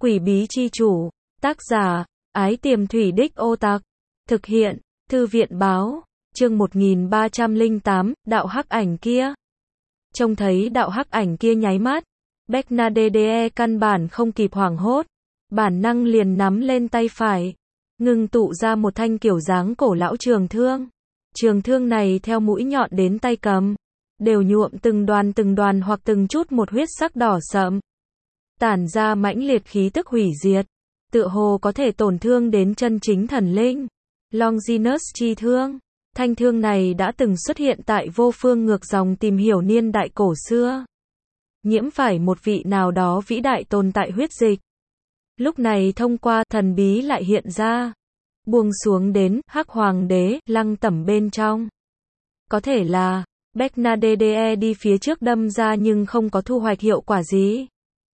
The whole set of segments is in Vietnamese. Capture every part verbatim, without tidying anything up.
Quỷ bí chi chủ. Tác giả, Ái Tiềm Thủy Đích Ô Tạc. Thực hiện, Thư viện báo. Chương một nghìn ba trăm lẻ tám, đạo hắc ảnh kia. Trông thấy đạo hắc ảnh kia nháy mắt, Bernadette căn bản không kịp hoảng hốt, bản năng liền nắm lên tay phải, ngưng tụ ra một thanh kiểu dáng cổ lão trường thương. Trường thương này theo mũi nhọn đến tay cầm, đều nhuộm từng đoàn từng đoàn hoặc từng chút một huyết sắc đỏ sậm, tản ra mãnh liệt khí tức hủy diệt, tựa hồ có thể tổn thương đến chân chính thần linh. Longinus chi thương. Thanh thương này đã từng xuất hiện tại vô phương ngược dòng tìm hiểu niên đại cổ xưa. Nhiễm phải một vị nào đó vĩ đại tồn tại huyết dịch. Lúc này thông qua thần bí lại hiện ra, buông xuống đến hắc hoàng đế lăng tẩm bên trong. Có thể là Bernadette đi phía trước đâm ra nhưng không có thu hoạch hiệu quả gì.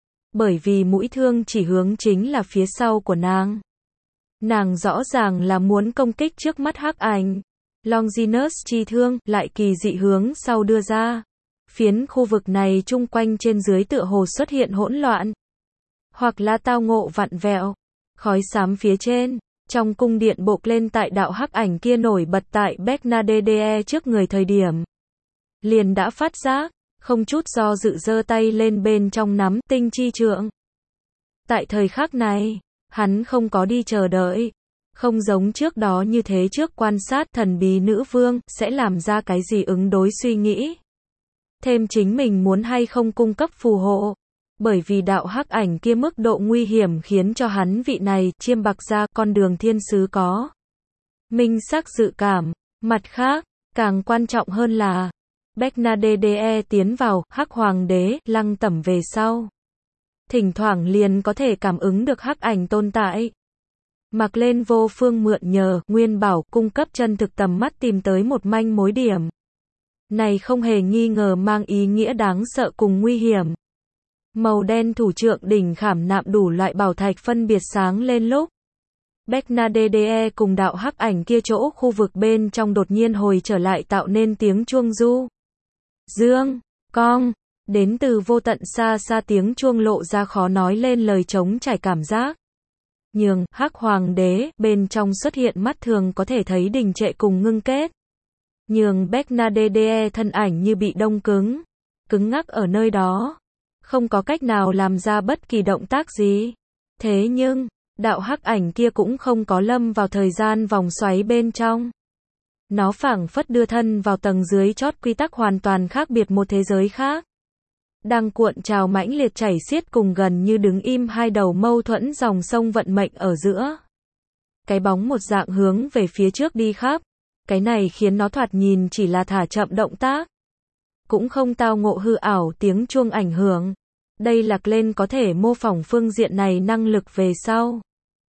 Bởi vì mũi thương chỉ hướng chính là phía sau của nàng. Nàng rõ ràng là muốn công kích trước mắt hắc ảnh. Longinus chi thương lại kỳ dị hướng sau đưa ra. Phiến khu vực này chung quanh trên dưới tựa hồ xuất hiện hỗn loạn, hoặc là tao ngộ vặn vẹo. Khói xám phía trên, trong cung điện bộc lên tại đạo hắc ảnh kia nổi bật tại Bernadette trước người thời điểm. Liền đã phát giác, không chút do dự giơ tay lên bên trong nắm tinh chi trượng. Tại thời khắc này, hắn không có đi chờ đợi. Không giống trước đó như thế trước quan sát thần bí nữ vương sẽ làm ra cái gì ứng đối suy nghĩ. Thêm chính mình muốn hay không cung cấp phù hộ. Bởi vì đạo hắc ảnh kia mức độ nguy hiểm khiến cho hắn vị này chiêm bạc ra con đường thiên sứ có minh xác dự cảm. Mặt khác, càng quan trọng hơn là Bernadette tiến vào hắc hoàng đế lăng tẩm về sau. Thỉnh thoảng liền có thể cảm ứng được hắc ảnh tồn tại. Mặc lên vô phương mượn nhờ, nguyên bảo, cung cấp chân thực tầm mắt tìm tới một manh mối điểm. Này không hề nghi ngờ mang ý nghĩa đáng sợ cùng nguy hiểm. Màu đen thủ trượng đỉnh khảm nạm đủ loại bảo thạch phân biệt sáng lên lúc Bernadette cùng đạo hắc ảnh kia chỗ khu vực bên trong đột nhiên hồi trở lại tạo nên tiếng chuông du dương, cong, đến từ vô tận xa xa tiếng chuông lộ ra khó nói lên lời trống trải cảm giác. Nhường hắc hoàng đế bên trong xuất hiện mắt thường có thể thấy đình trệ cùng ngưng kết. Nhường Bernadette thân ảnh như bị đông cứng, cứng ngắc ở nơi đó, không có cách nào làm ra bất kỳ động tác gì. Thế nhưng, đạo hắc ảnh kia cũng không có lâm vào thời gian vòng xoáy bên trong. Nó phảng phất đưa thân vào tầng dưới chót quy tắc hoàn toàn khác biệt một thế giới khác. Đang cuộn trào mãnh liệt chảy xiết cùng gần như đứng im hai đầu mâu thuẫn dòng sông vận mệnh ở giữa. Cái bóng một dạng hướng về phía trước đi khắp. Cái này khiến nó thoạt nhìn chỉ là thả chậm động tác. Cũng không tao ngộ hư ảo tiếng chuông ảnh hưởng. Đây là Glenn có thể mô phỏng phương diện này năng lực về sau.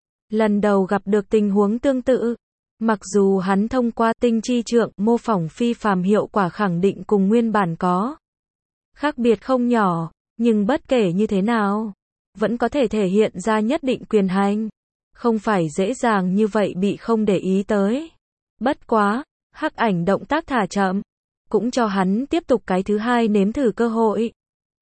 Lần đầu gặp được tình huống tương tự. Mặc dù hắn thông qua tinh chi trượng mô phỏng phi phàm hiệu quả khẳng định cùng nguyên bản có khác biệt không nhỏ, nhưng bất kể như thế nào, vẫn có thể thể hiện ra nhất định quyền hành. Không phải dễ dàng như vậy bị không để ý tới. Bất quá, hắc ảnh động tác thả chậm, cũng cho hắn tiếp tục cái thứ hai nếm thử cơ hội.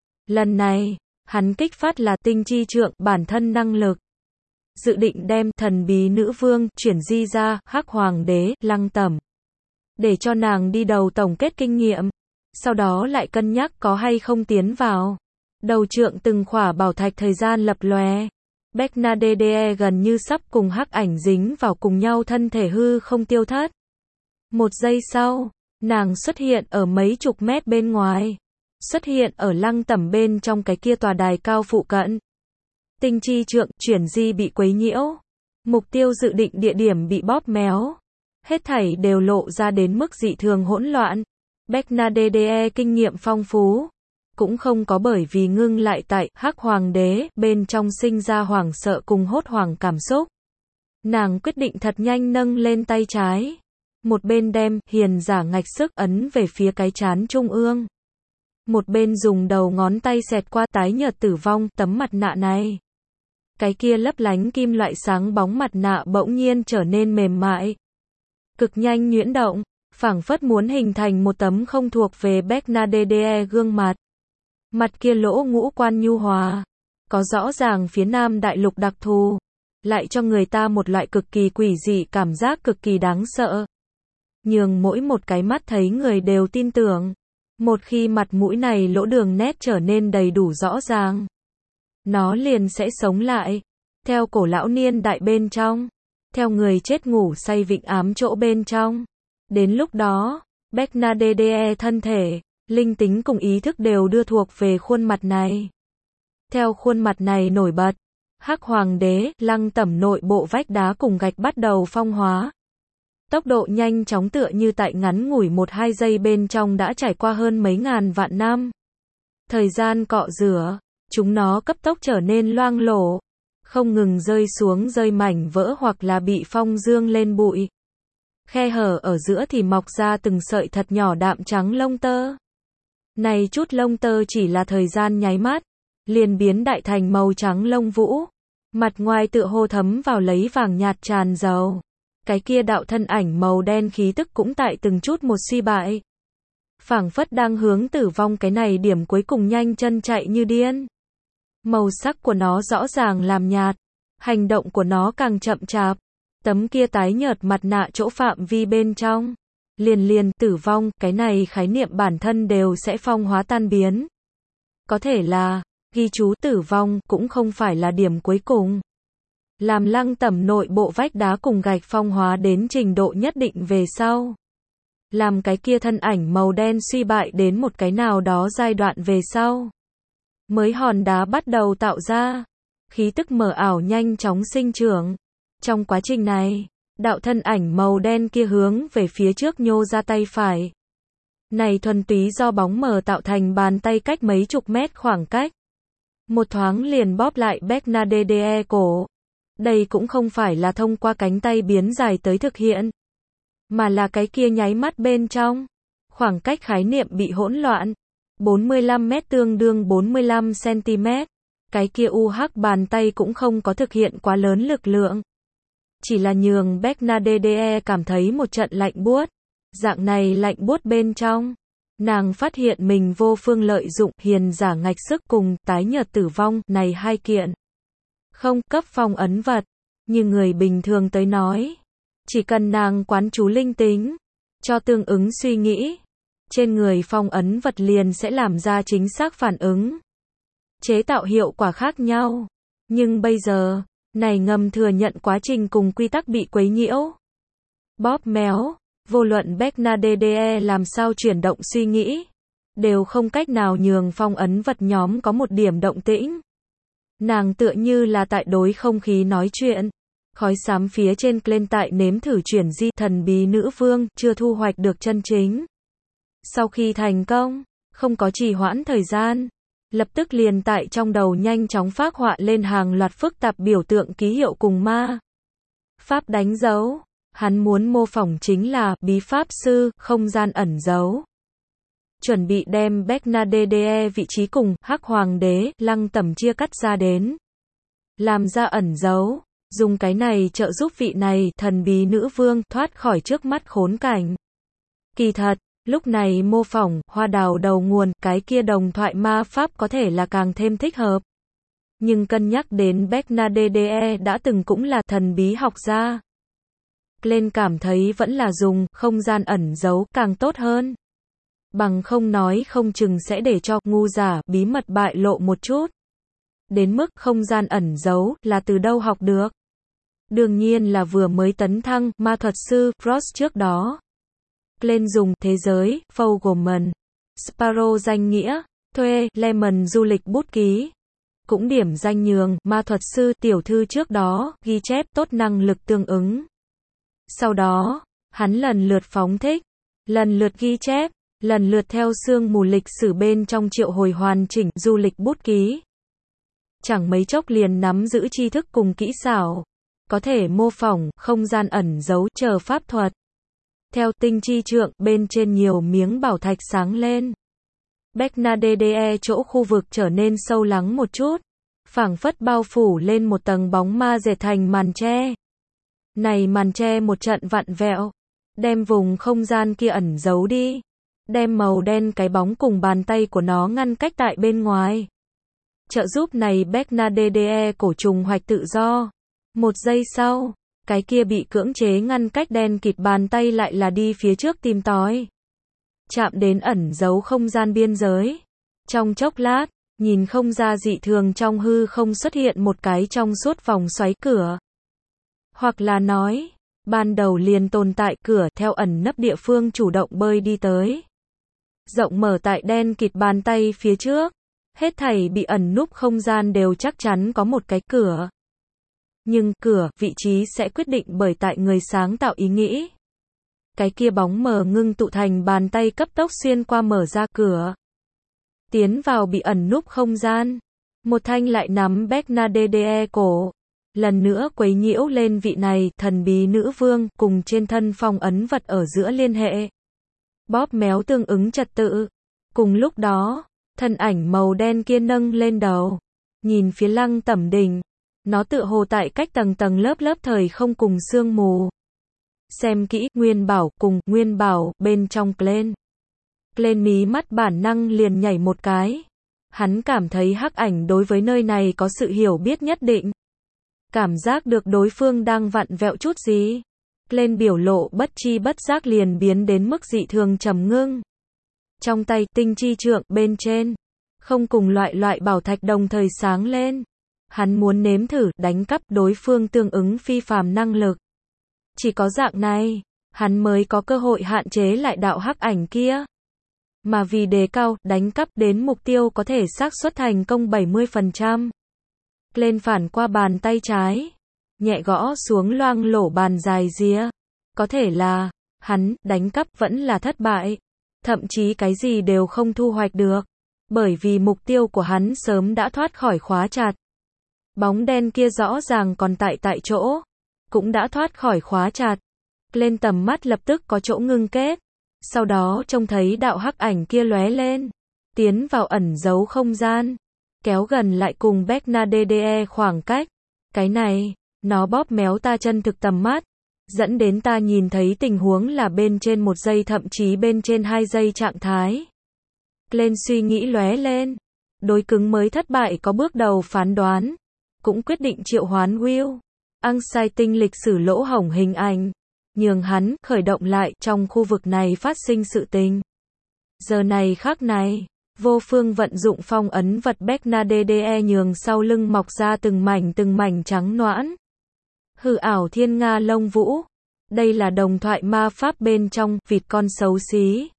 Lần này, hắn kích phát là tinh chi trượng bản thân năng lực. Dự định đem thần bí nữ vương chuyển di ra hắc hoàng đế lăng tẩm. Để cho nàng đi đầu tổng kết kinh nghiệm. Sau đó lại cân nhắc có hay không tiến vào. Đầu trượng từng khỏa bảo thạch thời gian lập lòe. Bernadette gần như sắp cùng hắc ảnh dính vào cùng nhau thân thể hư không tiêu thất. Một giây sau, nàng xuất hiện ở mấy chục mét bên ngoài. Xuất hiện ở lăng tẩm bên trong cái kia tòa đài cao phụ cận. Tinh chi trượng chuyển di bị quấy nhiễu. Mục tiêu dự định địa điểm bị bóp méo. Hết thảy đều lộ ra đến mức dị thường hỗn loạn. Bernadette kinh nghiệm phong phú, cũng không có bởi vì ngưng lại tại hắc hoàng đế bên trong sinh ra hoảng sợ cùng hốt hoảng cảm xúc. Nàng quyết định thật nhanh nâng lên tay trái, một bên đem hiền giả ngạch sức ấn về phía cái trán trung ương, một bên dùng đầu ngón tay xẹt qua tái nhợt tử vong tấm mặt nạ này. Cái kia lấp lánh kim loại sáng bóng mặt nạ bỗng nhiên trở nên mềm mại, cực nhanh nhuyễn động. Phảng phất muốn hình thành một tấm không thuộc về Bernadette gương mặt. Mặt kia lỗ ngũ quan nhu hòa, có rõ ràng phía Nam đại lục đặc thù, lại cho người ta một loại cực kỳ quỷ dị cảm giác cực kỳ đáng sợ. Nhường mỗi một cái mắt thấy người đều tin tưởng. Một khi mặt mũi này lỗ đường nét trở nên đầy đủ rõ ràng, nó liền sẽ sống lại. Theo cổ lão niên đại bên trong, theo người chết ngủ say vịnh ám chỗ bên trong. Đến lúc đó, Bernadette thân thể, linh tính cùng ý thức đều đưa thuộc về khuôn mặt này. Theo khuôn mặt này nổi bật, Hắc Hoàng đế, lăng tẩm nội bộ vách đá cùng gạch bắt đầu phong hóa. Tốc độ nhanh chóng tựa như tại ngắn ngủi một hai giây bên trong đã trải qua hơn mấy ngàn vạn năm. Thời gian cọ rửa, chúng nó cấp tốc trở nên loang lổ, không ngừng rơi xuống rơi mảnh vỡ hoặc là bị phong dương lên bụi. Khe hở ở giữa thì mọc ra từng sợi thật nhỏ đạm trắng lông tơ. Này chút lông tơ chỉ là thời gian nháy mắt, liền biến đại thành màu trắng lông vũ. Mặt ngoài tựa hồ thấm vào lấy vàng nhạt tràn dầu. Cái kia đạo thân ảnh màu đen khí tức cũng tại từng chút một suy bại. Phảng phất đang hướng tử vong cái này điểm cuối cùng nhanh chân chạy như điên. Màu sắc của nó rõ ràng làm nhạt, hành động của nó càng chậm chạp. Tấm kia tái nhợt mặt nạ chỗ phạm vi bên trong, liền liền tử vong, cái này khái niệm bản thân đều sẽ phong hóa tan biến. Có thể là, ghi chú tử vong cũng không phải là điểm cuối cùng. Làm lăng tẩm nội bộ vách đá cùng gạch phong hóa đến trình độ nhất định về sau. Làm cái kia thân ảnh màu đen suy bại đến một cái nào đó giai đoạn về sau. Mới hòn đá bắt đầu tạo ra. Khí tức mờ ảo nhanh chóng sinh trưởng. Trong quá trình này, đạo thân ảnh màu đen kia hướng về phía trước nhô ra tay phải. Này thuần túy do bóng mờ tạo thành bàn tay cách mấy chục mét khoảng cách. Một thoáng liền bóp lại Bernadette cổ. Đây cũng không phải là thông qua cánh tay biến dài tới thực hiện, mà là cái kia nháy mắt bên trong. Khoảng cách khái niệm bị hỗn loạn. bốn mươi lăm mét tương đương bốn mươi lăm xăng-ti-mét. Cái kia u hắc bàn tay cũng không có thực hiện quá lớn lực lượng. Chỉ là nhường Bernadette cảm thấy một trận lạnh buốt. Dạng này lạnh buốt bên trong, nàng phát hiện mình vô phương lợi dụng hiền giả ngạch sức cùng tái nhợt tử vong này hai kiện. Không cấp phong ấn vật, như người bình thường tới nói. Chỉ cần nàng quán chú linh tính, cho tương ứng suy nghĩ, trên người phong ấn vật liền sẽ làm ra chính xác phản ứng. Chế tạo hiệu quả khác nhau. Nhưng bây giờ, này ngầm thừa nhận quá trình cùng quy tắc bị quấy nhiễu. Bóp méo, vô luận Bernadette làm sao chuyển động suy nghĩ, đều không cách nào nhường phong ấn vật nhóm có một điểm động tĩnh. Nàng tựa như là tại đối không khí nói chuyện. Khói xám phía trên lên tại nếm thử chuyển di thần bí nữ vương, chưa thu hoạch được chân chính. Sau khi thành công, không có trì hoãn thời gian, lập tức liền tại trong đầu nhanh chóng phác họa lên hàng loạt phức tạp biểu tượng ký hiệu cùng ma pháp đánh dấu. Hắn muốn mô phỏng chính là bí pháp sư, không gian ẩn dấu. Chuẩn bị đem Bernadette vị trí cùng Hắc Hoàng đế, lăng tẩm chia cắt ra đến. Làm ra ẩn dấu, dùng cái này trợ giúp vị này, thần bí nữ vương, thoát khỏi trước mắt khốn cảnh. Kỳ thật, lúc này mô phỏng, hoa đào đầu nguồn, cái kia đồng thoại ma pháp có thể là càng thêm thích hợp. Nhưng cân nhắc đến Bernadette đã từng cũng là thần bí học gia. Glenn cảm thấy vẫn là dùng không gian ẩn dấu càng tốt hơn. Bằng không nói không chừng sẽ để cho ngu giả bí mật bại lộ một chút. Đến mức không gian ẩn dấu là từ đâu học được. Đương nhiên là vừa mới tấn thăng ma thuật sư Frost trước đó. Glenn dùng thế giới Fogelman, Sparrow danh nghĩa, thuê Lemon du lịch bút ký. Cũng điểm danh nhường ma thuật sư tiểu thư trước đó ghi chép tốt năng lực tương ứng. Sau đó, hắn lần lượt phóng thích, lần lượt ghi chép, lần lượt theo sương mù lịch sử bên trong triệu hồi hoàn chỉnh du lịch bút ký. Chẳng mấy chốc liền nắm giữ tri thức cùng kỹ xảo, có thể mô phỏng, không gian ẩn dấu, chờ pháp thuật. Theo tinh chi trượng, bên trên nhiều miếng bảo thạch sáng lên. Bernadette chỗ khu vực trở nên sâu lắng một chút, phảng phất bao phủ lên một tầng bóng ma dệt thành màn tre. Này màn tre một trận vặn vẹo, đem vùng không gian kia ẩn giấu đi, đem màu đen cái bóng cùng bàn tay của nó ngăn cách tại bên ngoài. trợ giúp này Bernadette cổ trùng hoạch tự do. Một giây sau, cái kia bị cưỡng chế ngăn cách đen kịt bàn tay lại là đi phía trước tìm tòi. Chạm đến ẩn giấu không gian biên giới. Trong chốc lát, nhìn không ra dị thường trong hư không xuất hiện một cái trong suốt vòng xoáy cửa. Hoặc là nói, ban đầu liền tồn tại cửa theo ẩn nấp địa phương chủ động bơi đi tới. Rộng mở tại đen kịt bàn tay phía trước. Hết thảy bị ẩn núp không gian đều chắc chắn có một cái cửa. Nhưng cửa, vị trí sẽ quyết định bởi tại người sáng tạo ý nghĩ. Cái kia bóng mờ ngưng tụ thành bàn tay cấp tốc xuyên qua mở ra cửa. Tiến vào bị ẩn núp không gian. Một thanh lại nắm Bernadette cổ. Lần nữa quấy nhiễu lên vị này thần bí nữ vương cùng trên thân phong ấn vật ở giữa liên hệ. Bóp méo tương ứng trật tự. Cùng lúc đó, thân ảnh màu đen kia nâng lên đầu. Nhìn phía Lăng Tẩm Đình. Nó tựa hồ tại cách tầng tầng lớp lớp thời không cùng sương mù. Xem kỹ, Nguyên Bảo cùng Nguyên Bảo bên trong Glenn. Glenn mí mắt bản năng liền nhảy một cái. Hắn cảm thấy hắc ảnh đối với nơi này có sự hiểu biết nhất định. Cảm giác được đối phương đang vặn vẹo chút gì. Glenn biểu lộ bất chi bất giác liền biến đến mức dị thường trầm ngưng. Trong tay, tinh chi trượng bên trên. Không cùng loại loại bảo thạch đồng thời sáng lên. Hắn muốn nếm thử đánh cắp đối phương tương ứng phi phàm năng lực. Chỉ có dạng này, hắn mới có cơ hội hạn chế lại đạo hắc ảnh kia. Mà vì đề cao, đánh cắp đến mục tiêu có thể xác suất thành công bảy mươi phần trăm. Lên phản qua bàn tay trái. Nhẹ gõ xuống loang lổ bàn dài rìa. Có thể là, hắn, đánh cắp vẫn là thất bại. Thậm chí cái gì đều không thu hoạch được. Bởi vì mục tiêu của hắn sớm đã thoát khỏi khóa chặt. Bóng đen kia rõ ràng còn tại tại chỗ. Cũng đã thoát khỏi khóa chặt. Lên tầm mắt lập tức có chỗ ngưng kết. Sau đó trông thấy đạo hắc ảnh kia lóe lên. Tiến vào ẩn giấu không gian. Kéo gần lại cùng Bernadette khoảng cách. Cái này, nó bóp méo ta chân thực tầm mắt. Dẫn đến ta nhìn thấy tình huống là bên trên một giây thậm chí bên trên hai giây trạng thái. Lên suy nghĩ lóe lên. Đối cứng mới thất bại có bước đầu phán đoán. Cũng quyết định triệu hoán Will. Ăn sai tinh lịch sử lỗ hổng hình ảnh. Nhường hắn khởi động lại trong khu vực này phát sinh sự tình. Giờ này khắc này, vô phương vận dụng phong ấn vật Bernadette nhường sau lưng mọc ra từng mảnh từng mảnh trắng noãn. Hư ảo thiên nga lông vũ. Đây là đồng thoại ma pháp bên trong vịt con xấu xí.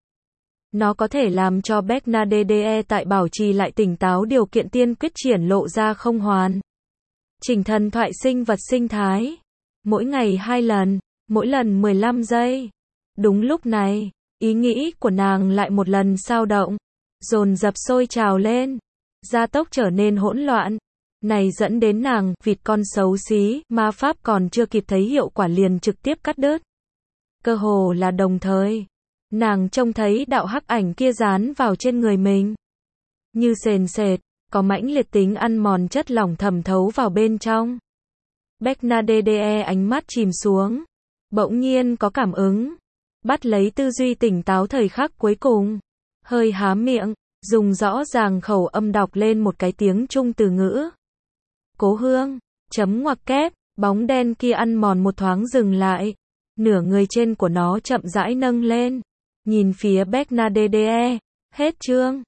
Nó có thể làm cho Bernadette tại bảo trì lại tỉnh táo điều kiện tiên quyết triển lộ ra không hoàn. Chỉnh thần thoại sinh vật sinh thái. Mỗi ngày hai lần, mỗi lần mười lăm giây. Đúng lúc này, ý nghĩ của nàng lại một lần sao động. Dồn dập sôi trào lên. Gia tốc trở nên hỗn loạn. Này dẫn đến nàng, vịt con xấu xí, ma pháp còn chưa kịp thấy hiệu quả liền trực tiếp cắt đứt. Cơ hồ là đồng thời. Nàng trông thấy đạo hắc ảnh kia dán vào trên người mình. Như sền sệt, có mãnh liệt tính ăn mòn chất lỏng thẩm thấu vào bên trong. Bernadette ánh mắt chìm xuống. Bỗng nhiên có cảm ứng. Bắt lấy tư duy tỉnh táo thời khắc cuối cùng. Hơi há miệng, dùng rõ ràng khẩu âm đọc lên một cái tiếng Trung từ ngữ. Cố hương, chấm ngoặc kép, bóng đen kia ăn mòn một thoáng dừng lại. Nửa người trên của nó chậm rãi nâng lên. Nhìn phía Bernadette. Hết chương.